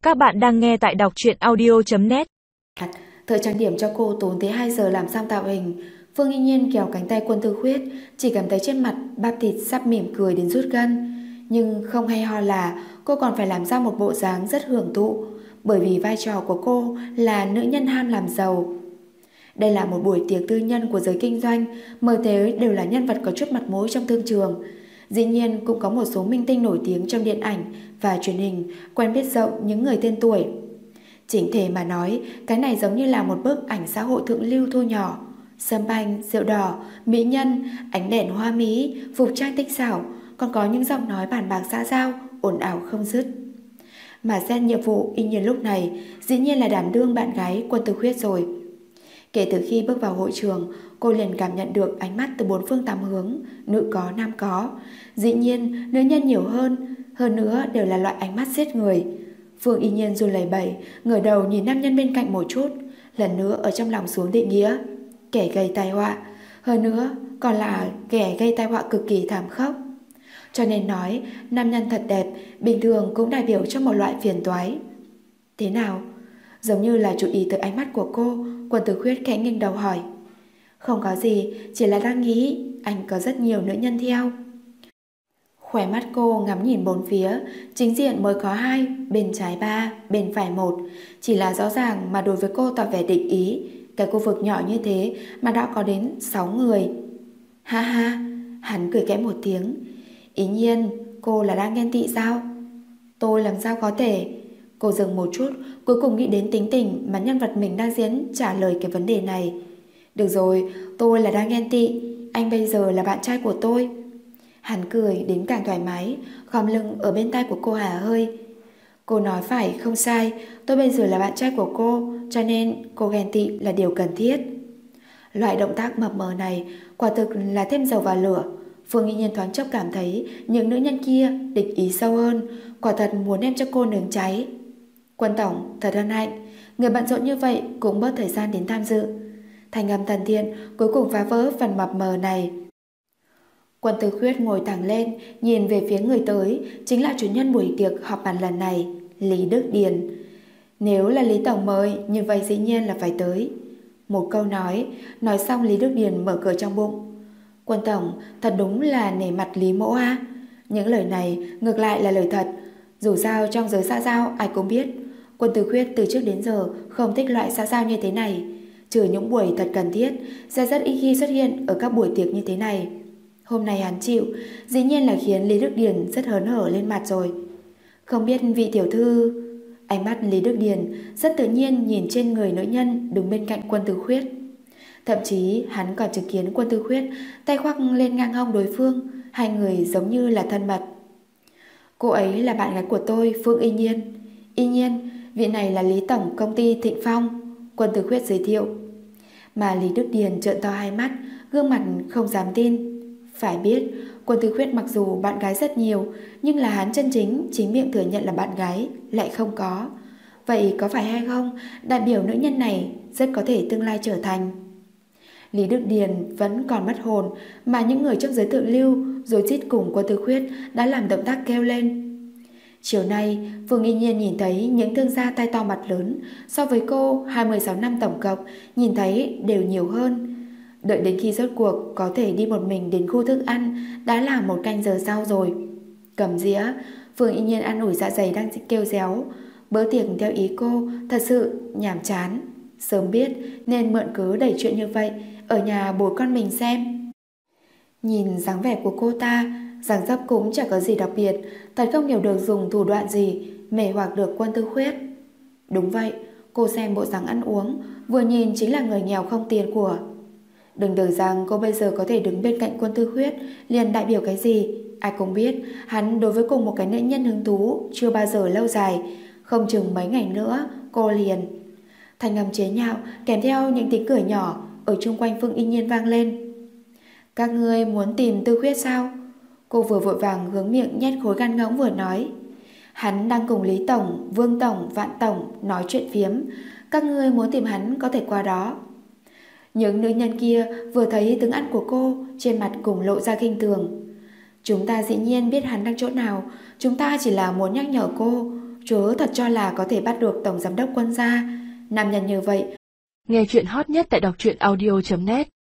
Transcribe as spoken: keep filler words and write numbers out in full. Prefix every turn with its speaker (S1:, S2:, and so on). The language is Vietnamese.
S1: Các bạn đang nghe tại đọc truyện audio chấm net.
S2: Thợ trang điểm cho cô tốn tới hai giờ làm xong tạo hình. Phương Y Nhiên kéo cánh tay Quân Tư Khuyết, chỉ cảm thấy trên mặt bắp thịt sắp mỉm cười đến rút gân. Nhưng không hay ho là cô còn phải làm ra một bộ dáng rất hưởng thụ, bởi vì vai trò của cô là nữ nhân ham làm giàu. Đây là một buổi tiệc tư nhân của giới kinh doanh, mời tới đều là nhân vật có chút mặt mũi trong thương trường. Dĩ nhiên cũng có một số minh tinh nổi tiếng trong điện ảnh và truyền hình, quen biết rộng những người tên tuổi. Chỉnh thể mà nói, cái này giống như là một bức ảnh xã hội thượng lưu thu nhỏ. Sâm banh, rượu đỏ, mỹ nhân, ánh đèn hoa mỹ, phục trang tinh xảo, còn có những giọng nói bàn bạc xã giao, ồn ào không dứt. Mà xem nhiệm vụ Y Nhiên lúc này dĩ nhiên là đảm đương bạn gái Quân Tư Khuyết rồi. Kể từ khi bước vào hội trường, cô liền cảm nhận được ánh mắt từ bốn phương tám hướng, nữ có nam có. Dĩ nhiên nữ nhân nhiều hơn, hơn nữa đều là loại ánh mắt giết người. Phương Y Nhiên run lẩy bẩy, ngửa đầu nhìn nam nhân bên cạnh một chút, lần nữa ở trong lòng xuống định nghĩa kẻ gây tai họa, hơn nữa còn là kẻ gây tai họa cực kỳ thảm khốc. Cho nên nói nam nhân thật đẹp bình thường cũng đại biểu cho một loại phiền toái. Thế nào? Giống như là chú ý tới ánh mắt của cô, Quân Tư Khuyết khẽ nghiêng đầu hỏi. Không có gì, chỉ là đang nghĩ anh có rất nhiều nữ nhân theo. Khóe mắt cô ngắm nhìn bốn phía, chính diện mới có hai, bên trái ba, bên phải một. Chỉ là rõ ràng mà đối với cô tỏ vẻ định ý, cái khu vực nhỏ như thế mà đã có đến sáu người. Ha ha, hắn cười khẽ một tiếng. Ý nhiên, cô là đang ghen tị sao? Tôi làm sao có thể? Cô dừng một chút, cuối cùng nghĩ đến tính tình mà nhân vật mình đang diễn trả lời cái vấn đề này. Được rồi, tôi là đang ghen tị, anh bây giờ là bạn trai của tôi. Hắn cười đến càng thoải mái, khom lưng ở bên tai của cô hả hơi. Cô nói phải, không sai, tôi bây giờ là bạn trai của cô, cho nên cô ghen tị là điều cần thiết. Loại động tác mập mờ này quả thực là thêm dầu vào lửa. Phương Y Nhiên thoáng chốc cảm thấy những nữ nhân kia địch ý sâu hơn, quả thật muốn đem cho cô nướng cháy. Quân tổng thật hân hạnh, người bận rộn như vậy cũng bớt thời gian đến tham dự. Thành âm thân thiện cuối cùng phá vỡ phần mập mờ này. Quân Tư Khuyết ngồi thẳng lên, nhìn về phía người tới, chính là chủ nhân buổi tiệc họp bàn lần này, Lý Đức Điền. Nếu là Lý tổng mời, như vậy dĩ nhiên là phải tới. Một câu nói, nói xong Lý Đức Điền mở cửa trong bụng. Quân tổng, thật đúng là nể mặt Lý mỗ a. Những lời này ngược lại là lời thật. Dù sao trong giới xã giao ai cũng biết, Quân Tư Khuyết từ trước đến giờ không thích loại xã giao như thế này. Trừ những buổi thật cần thiết, sẽ rất ít khi xuất hiện ở các buổi tiệc như thế này. Hôm nay hắn chịu, dĩ nhiên là khiến Lý Đức Điền rất hớn hở lên mặt rồi. Không biết vị tiểu thư... Ánh mắt Lý Đức Điền rất tự nhiên nhìn trên người nữ nhân đứng bên cạnh Quân Tư Khuyết. Thậm chí hắn còn chứng kiến Quân Tư Khuyết tay khoác lên ngang hông đối phương, hai người giống như là thân mật. Cô ấy là bạn gái của tôi, Phương Y Nhiên. Y Nhiên, vị này là Lý tổng công ty Thịnh Phong, Quân Tư Khuyết giới thiệu. Mà Lý Đức Điền trợn to hai mắt, gương mặt không dám tin. Phải biết, Quân Tư Khuyết mặc dù bạn gái rất nhiều, nhưng là hắn chân chính chính miệng thừa nhận là bạn gái lại không có. Vậy có phải hay không, đại biểu nữ nhân này rất có thể tương lai trở thành. Lý Đức Điền vẫn còn mất hồn, mà những người trong giới thượng lưu rồi rít cùng Quân Tư Khuyết đã làm động tác kêu lên. Chiều nay, Phương Y Nhiên nhìn thấy những thương gia tay to mặt lớn, so với cô hai mươi sáu năm tổng cộng nhìn thấy đều nhiều hơn. Đợi đến khi rốt cuộc có thể đi một mình đến khu thức ăn đã là một canh giờ sau rồi. Cầm dĩa, Phương Y Nhiên ăn ủi dạ dày đang kêu réo. Bữa tiệc theo ý cô thật sự nhàm chán. Sớm biết nên mượn cớ đẩy chuyện như vậy ở nhà bồi con mình xem. Nhìn dáng vẻ của cô ta, dáng dấp cũng chẳng có gì đặc biệt, thật không hiểu được dùng thủ đoạn gì mê hoặc được Quân Tư Khuyết. Đúng vậy, cô xem bộ dáng ăn uống, vừa nhìn chính là người nghèo không tiền của. Đừng tưởng rằng cô bây giờ có thể đứng bên cạnh Quân Tư Khuyết liền đại biểu cái gì. Ai cũng biết hắn đối với cùng một cái nữ nhân hứng thú chưa bao giờ lâu dài, không chừng mấy ngày nữa cô liền. Thanh âm chế nhạo kèm theo những tiếng cười nhỏ ở chung quanh Phương Y Nhiên vang lên. Các ngươi muốn tìm Tư Khuyết sao? Cô vừa vội vàng hướng miệng nhét khối gan ngỗng vừa nói. Hắn đang cùng Lý tổng, Vương tổng, Vạn tổng nói chuyện phiếm. Các ngươi muốn tìm hắn có thể qua đó. Những nữ nhân kia vừa thấy tiếng ăn của cô, trên mặt cùng lộ ra khinh thường. Chúng ta dĩ nhiên biết hắn đang chỗ nào, chúng ta chỉ là muốn nhắc nhở cô, Chớ thật cho là có thể bắt được tổng giám đốc Quân gia. Nam nhân như vậy.
S1: Nghe chuyện hot nhất tại đọc truyện audio chấm net